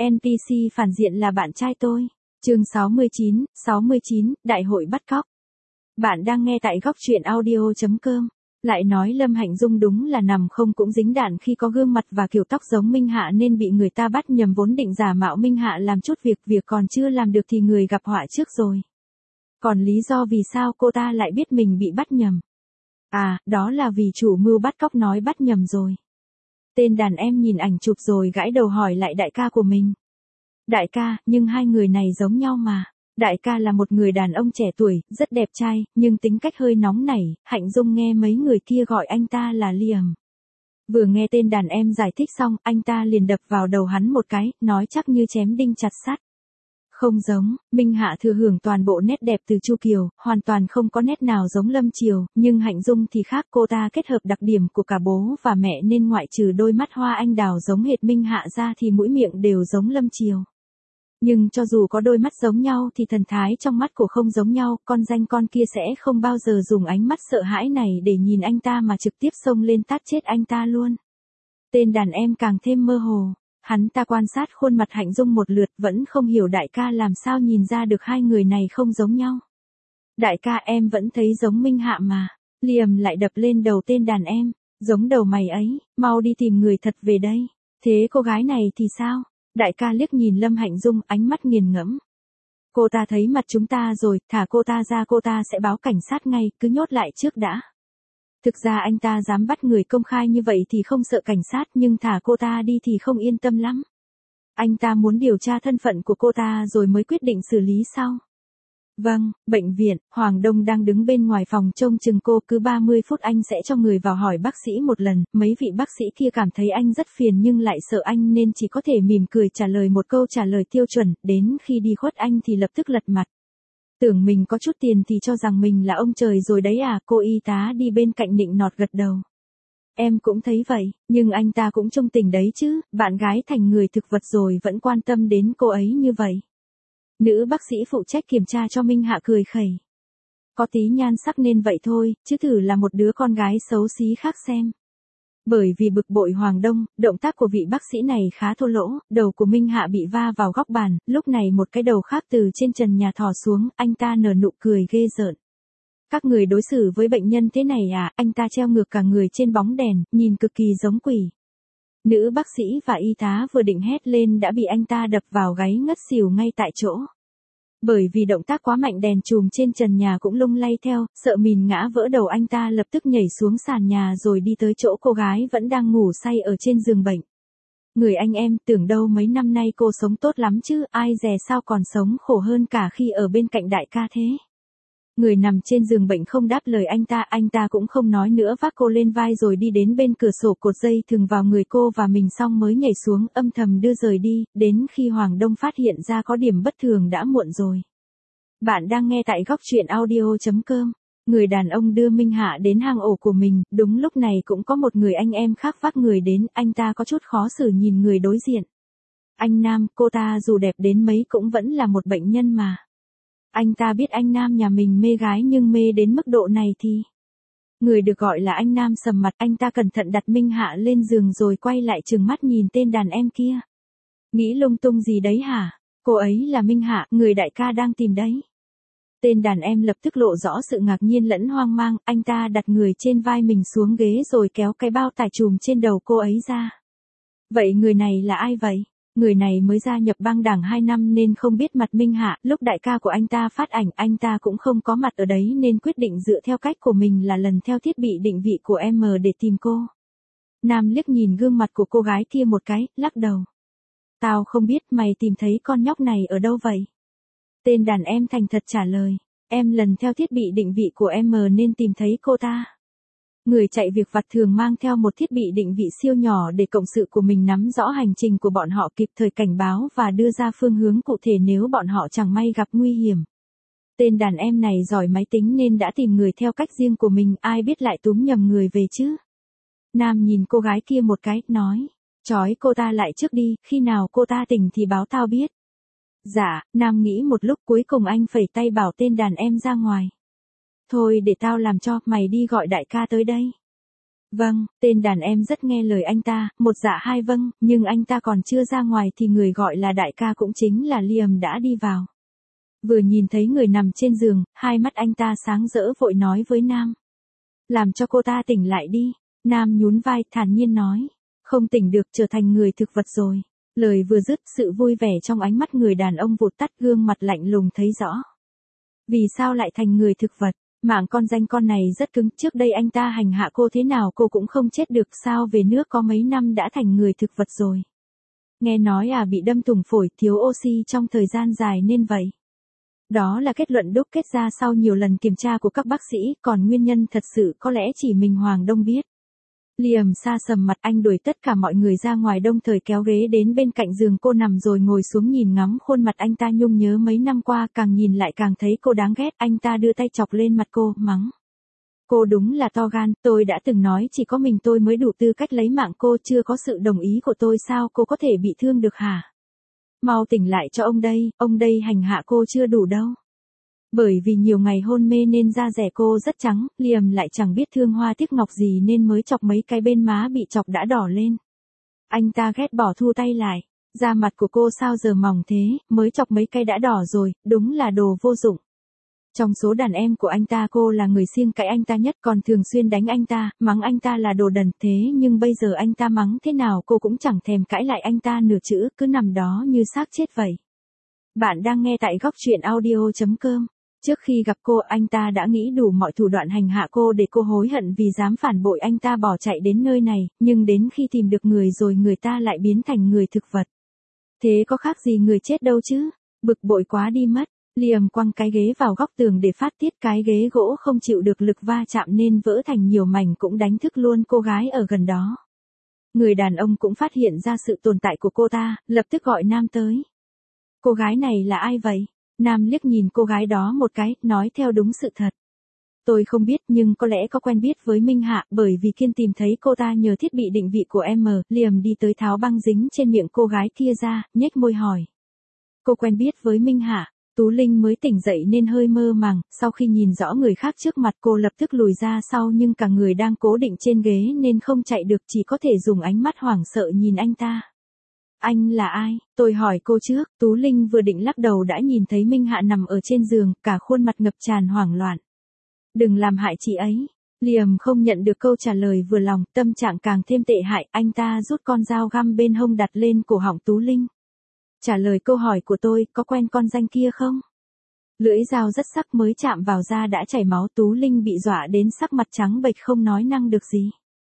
NPC phản diện là bạn trai tôi. Chương 69, Đại hội bắt cóc. Bạn đang nghe tại góc truyện audio.com. Lại nói Lâm Hạnh Dung đúng là nằm không cũng dính đạn khi có gương mặt và kiểu tóc giống Minh Hạ nên bị người ta bắt nhầm, vốn định giả mạo Minh Hạ làm chút việc còn chưa làm được thì người gặp họa trước rồi. Còn lý do vì sao cô ta lại biết mình bị bắt nhầm? À, đó là vì chủ mưu bắt cóc nói bắt nhầm rồi. Tên đàn em nhìn ảnh chụp rồi gãi đầu hỏi lại đại ca của mình. Đại ca, nhưng hai người này giống nhau mà. Đại ca là một người đàn ông trẻ tuổi, rất đẹp trai, nhưng tính cách hơi nóng nảy. Hạnh Dung nghe mấy người kia gọi anh ta là Liam. Vừa nghe tên đàn em giải thích xong, anh ta liền đập vào đầu hắn một cái, nói chắc như chém đinh chặt sắt. Không giống, Minh Hạ thừa hưởng toàn bộ nét đẹp từ Chu Kiều, hoàn toàn không có nét nào giống Lâm Triều, nhưng Hạnh Dung thì khác, cô ta kết hợp đặc điểm của cả bố và mẹ nên ngoại trừ đôi mắt hoa anh đào giống hệt Minh Hạ ra thì mũi miệng đều giống Lâm Triều. Nhưng cho dù có đôi mắt giống nhau thì thần thái trong mắt của không giống nhau, con danh con kia sẽ không bao giờ dùng ánh mắt sợ hãi này để nhìn anh ta mà trực tiếp xông lên tát chết anh ta luôn. Tên đàn em càng thêm mơ hồ. Hắn ta quan sát khuôn mặt Hạnh Dung một lượt vẫn không hiểu đại ca làm sao nhìn ra được hai người này không giống nhau. Đại ca, em vẫn thấy giống Minh Hạ mà. Liam lại đập lên đầu tên đàn em. Giống đầu mày ấy, mau đi tìm người thật về đây. Thế cô gái này thì sao? Đại ca liếc nhìn Lâm Hạnh Dung, ánh mắt nghiền ngẫm. Cô ta thấy mặt chúng ta rồi, thả cô ta ra, cô ta sẽ báo cảnh sát ngay, cứ nhốt lại trước đã. Thực ra anh ta dám bắt người công khai như vậy thì không sợ cảnh sát, nhưng thả cô ta đi thì không yên tâm lắm. Anh ta muốn điều tra thân phận của cô ta rồi mới quyết định xử lý sau. Vâng, bệnh viện, Hoàng Đông đang đứng bên ngoài phòng trông chừng cô, cứ 30 phút anh sẽ cho người vào hỏi bác sĩ một lần. Mấy vị bác sĩ kia cảm thấy anh rất phiền nhưng lại sợ anh nên chỉ có thể mỉm cười trả lời một câu trả lời tiêu chuẩn, đến khi đi khuất anh thì lập tức lật mặt. Tưởng mình có chút tiền thì cho rằng mình là ông trời rồi đấy à, cô y tá đi bên cạnh nịnh nọt gật đầu. Em cũng thấy vậy, nhưng anh ta cũng trông tình đấy chứ, bạn gái thành người thực vật rồi vẫn quan tâm đến cô ấy như vậy. Nữ bác sĩ phụ trách kiểm tra cho Minh Hạ cười khẩy. Có tí nhan sắc nên vậy thôi, chứ thử là một đứa con gái xấu xí khác xem. Bởi vì bực bội Hoàng Đông, động tác của vị bác sĩ này khá thô lỗ, đầu của Minh Hạ bị va vào góc bàn, lúc này một cái đầu khác từ trên trần nhà thò xuống, anh ta nở nụ cười ghê rợn. Các người đối xử với bệnh nhân thế này à? Anh ta treo ngược cả người trên bóng đèn, nhìn cực kỳ giống quỷ. Nữ bác sĩ và y tá vừa định hét lên đã bị anh ta đập vào gáy ngất xỉu ngay tại chỗ. Bởi vì động tác quá mạnh, đèn chùm trên trần nhà cũng lung lay theo, sợ mìn ngã vỡ đầu, anh ta lập tức nhảy xuống sàn nhà rồi đi tới chỗ cô gái vẫn đang ngủ say ở trên giường bệnh. Người anh em, tưởng đâu mấy năm nay cô sống tốt lắm chứ, ai dè sao còn sống khổ hơn cả khi ở bên cạnh đại ca thế. Người nằm trên giường bệnh không đáp lời anh ta cũng không nói nữa, vác cô lên vai rồi đi đến bên cửa sổ cột dây thừng vào người cô và mình xong mới nhảy xuống âm thầm đưa rời đi, đến khi Hoàng Đông phát hiện ra có điểm bất thường đã muộn rồi. Bạn đang nghe tại góc truyện audio.com. Người đàn ông đưa Minh Hạ đến hang ổ của mình, đúng lúc này cũng có một người anh em khác vác người đến, anh ta có chút khó xử nhìn người đối diện. Anh Nam, cô ta dù đẹp đến mấy cũng vẫn là một bệnh nhân mà. Anh ta biết anh Nam nhà mình mê gái nhưng mê đến mức độ này thì... Người được gọi là anh Nam sầm mặt, anh ta cẩn thận đặt Minh Hạ lên giường rồi quay lại trừng mắt nhìn tên đàn em kia. Nghĩ lung tung gì đấy hả? Cô ấy là Minh Hạ, người đại ca đang tìm đấy. Tên đàn em lập tức lộ rõ sự ngạc nhiên lẫn hoang mang, anh ta đặt người trên vai mình xuống ghế rồi kéo cái bao tải chùm trên đầu cô ấy ra. Vậy người này là ai vậy? Người này mới gia nhập bang đảng 2 năm nên không biết mặt Minh Hạ, lúc đại ca của anh ta phát ảnh anh ta cũng không có mặt ở đấy nên quyết định dựa theo cách của mình là lần theo thiết bị định vị của M để tìm cô. Nam liếc nhìn gương mặt của cô gái kia một cái, lắc đầu. Tao không biết, mày tìm thấy con nhóc này ở đâu vậy? Tên đàn em thành thật trả lời, em lần theo thiết bị định vị của M nên tìm thấy cô ta. Người chạy việc vặt thường mang theo một thiết bị định vị siêu nhỏ để cộng sự của mình nắm rõ hành trình của bọn họ, kịp thời cảnh báo và đưa ra phương hướng cụ thể nếu bọn họ chẳng may gặp nguy hiểm. Tên đàn em này giỏi máy tính nên đã tìm người theo cách riêng của mình, ai biết lại túm nhầm người về chứ. Nam nhìn cô gái kia một cái, nói, trói cô ta lại trước đi, khi nào cô ta tỉnh thì báo tao biết. Dạ, Nam nghĩ một lúc cuối cùng anh phẩy tay bảo tên đàn em ra ngoài. Thôi để tao làm cho, mày đi gọi đại ca tới đây. Vâng, tên đàn em rất nghe lời anh ta, một dạ hai vâng, nhưng anh ta còn chưa ra ngoài thì người gọi là đại ca cũng chính là Liam đã đi vào. Vừa nhìn thấy người nằm trên giường, hai mắt anh ta sáng rỡ vội nói với Nam. Làm cho cô ta tỉnh lại đi. Nam nhún vai thản nhiên nói. Không tỉnh được, trở thành người thực vật rồi. Lời vừa dứt, sự vui vẻ trong ánh mắt người đàn ông vụt tắt, gương mặt lạnh lùng thấy rõ. Vì sao lại thành người thực vật? Mạng con danh con này rất cứng, trước đây anh ta hành hạ cô thế nào cô cũng không chết được, sao về nước có mấy năm đã thành người thực vật rồi. Nghe nói bị đâm thủng phổi, thiếu oxy trong thời gian dài nên vậy. Đó là kết luận đúc kết ra sau nhiều lần kiểm tra của các bác sĩ, còn nguyên nhân thật sự có lẽ chỉ mình Hoàng Đông biết. Liam sa sầm mặt, anh đuổi tất cả mọi người ra ngoài, đồng thời kéo ghế đến bên cạnh giường cô nằm rồi ngồi xuống nhìn ngắm khuôn mặt anh ta nhung nhớ mấy năm qua, càng nhìn lại càng thấy cô đáng ghét. Anh ta đưa tay chọc lên mặt cô, mắng. Cô đúng là to gan, tôi đã từng nói chỉ có mình tôi mới đủ tư cách lấy mạng cô, chưa có sự đồng ý của tôi sao cô có thể bị thương được hả? Mau tỉnh lại cho ông đây hành hạ cô chưa đủ đâu. Bởi vì nhiều ngày hôn mê nên da rẻ cô rất trắng, Liam lại chẳng biết thương hoa tiếc ngọc gì nên mới chọc mấy cái bên má bị chọc đã đỏ lên. Anh ta ghét bỏ thu tay lại, da mặt của cô sao giờ mỏng thế, mới chọc mấy cái đã đỏ rồi, đúng là đồ vô dụng. Trong số đàn em của anh ta cô là người siêng cãi anh ta nhất, còn thường xuyên đánh anh ta, mắng anh ta là đồ đần, thế nhưng bây giờ anh ta mắng thế nào cô cũng chẳng thèm cãi lại anh ta nửa chữ, cứ nằm đó như xác chết vậy. Bạn đang nghe tại góc truyện audio.com. Trước khi gặp cô, anh ta đã nghĩ đủ mọi thủ đoạn hành hạ cô để cô hối hận vì dám phản bội anh ta bỏ chạy đến nơi này, nhưng đến khi tìm được người rồi người ta lại biến thành người thực vật. Thế có khác gì người chết đâu chứ, bực bội quá đi mất. Liam quăng cái ghế vào góc tường để phát tiết, cái ghế gỗ không chịu được lực va chạm nên vỡ thành nhiều mảnh, cũng đánh thức luôn cô gái ở gần đó. Người đàn ông cũng phát hiện ra sự tồn tại của cô ta, lập tức gọi Nam tới. Cô gái này là ai vậy? Nam liếc nhìn cô gái đó một cái, nói theo đúng sự thật. Tôi không biết nhưng có lẽ có quen biết với Minh Hạ, bởi vì Kiên tìm thấy cô ta nhờ thiết bị định vị của em. Liam đi tới tháo băng dính trên miệng cô gái kia ra, nhếch môi hỏi. Cô quen biết với Minh Hạ? Tú Linh mới tỉnh dậy nên hơi mơ màng, sau khi nhìn rõ người khác trước mặt cô lập tức lùi ra sau, nhưng cả người đang cố định trên ghế nên không chạy được, chỉ có thể dùng ánh mắt hoảng sợ nhìn anh ta. Anh là ai? Tôi hỏi cô trước. Tú Linh vừa định lắc đầu đã nhìn thấy Minh Hạ nằm ở trên giường, cả khuôn mặt ngập tràn hoảng loạn. Đừng làm hại chị ấy. Liam không nhận được câu trả lời vừa lòng, tâm trạng càng thêm tệ hại, anh ta rút con dao găm bên hông đặt lên cổ họng Tú Linh. Trả lời câu hỏi của tôi, có quen con danh kia không? Lưỡi dao rất sắc, mới chạm vào da đã chảy máu. Tú Linh bị dọa đến sắc mặt trắng bệch không nói năng được gì.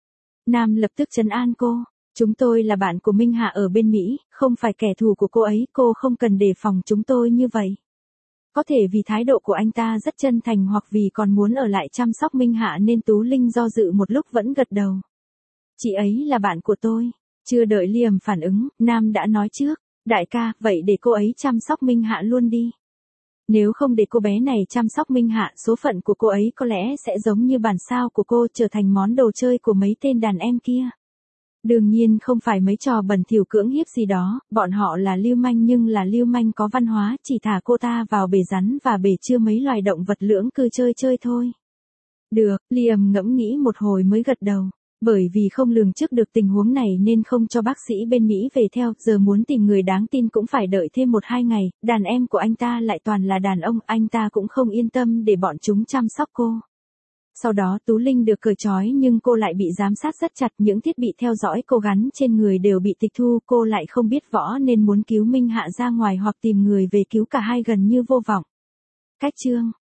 Nam lập tức trấn an cô. Chúng tôi là bạn của Minh Hạ ở bên Mỹ, không phải kẻ thù của cô ấy, cô không cần đề phòng chúng tôi như vậy. Có thể vì thái độ của anh ta rất chân thành hoặc vì còn muốn ở lại chăm sóc Minh Hạ nên Tú Linh do dự một lúc vẫn gật đầu. Chị ấy là bạn của tôi. Chưa đợi Liam phản ứng, Nam đã nói trước. Đại ca, vậy để cô ấy chăm sóc Minh Hạ luôn đi. Nếu không để cô bé này chăm sóc Minh Hạ, số phận của cô ấy có lẽ sẽ giống như bản sao của cô, trở thành món đồ chơi của mấy tên đàn em kia. Đương nhiên không phải mấy trò bẩn thỉu cưỡng hiếp gì đó, bọn họ là lưu manh nhưng là lưu manh có văn hóa, chỉ thả cô ta vào bể rắn và bể chứa mấy loài động vật lưỡng cư chơi thôi. Được, Liam ngẫm nghĩ một hồi mới gật đầu. Bởi vì không lường trước được tình huống này nên không cho bác sĩ bên Mỹ về theo, giờ muốn tìm người đáng tin cũng phải đợi thêm 1-2 ngày, đàn em của anh ta lại toàn là đàn ông, anh ta cũng không yên tâm để bọn chúng chăm sóc cô. Sau đó Tú Linh được cởi trói nhưng cô lại bị giám sát rất chặt, những thiết bị theo dõi cô gắn trên người đều bị tịch thu, cô lại không biết võ nên muốn cứu Minh Hạ ra ngoài hoặc tìm người về cứu cả hai gần như vô vọng. Cách chương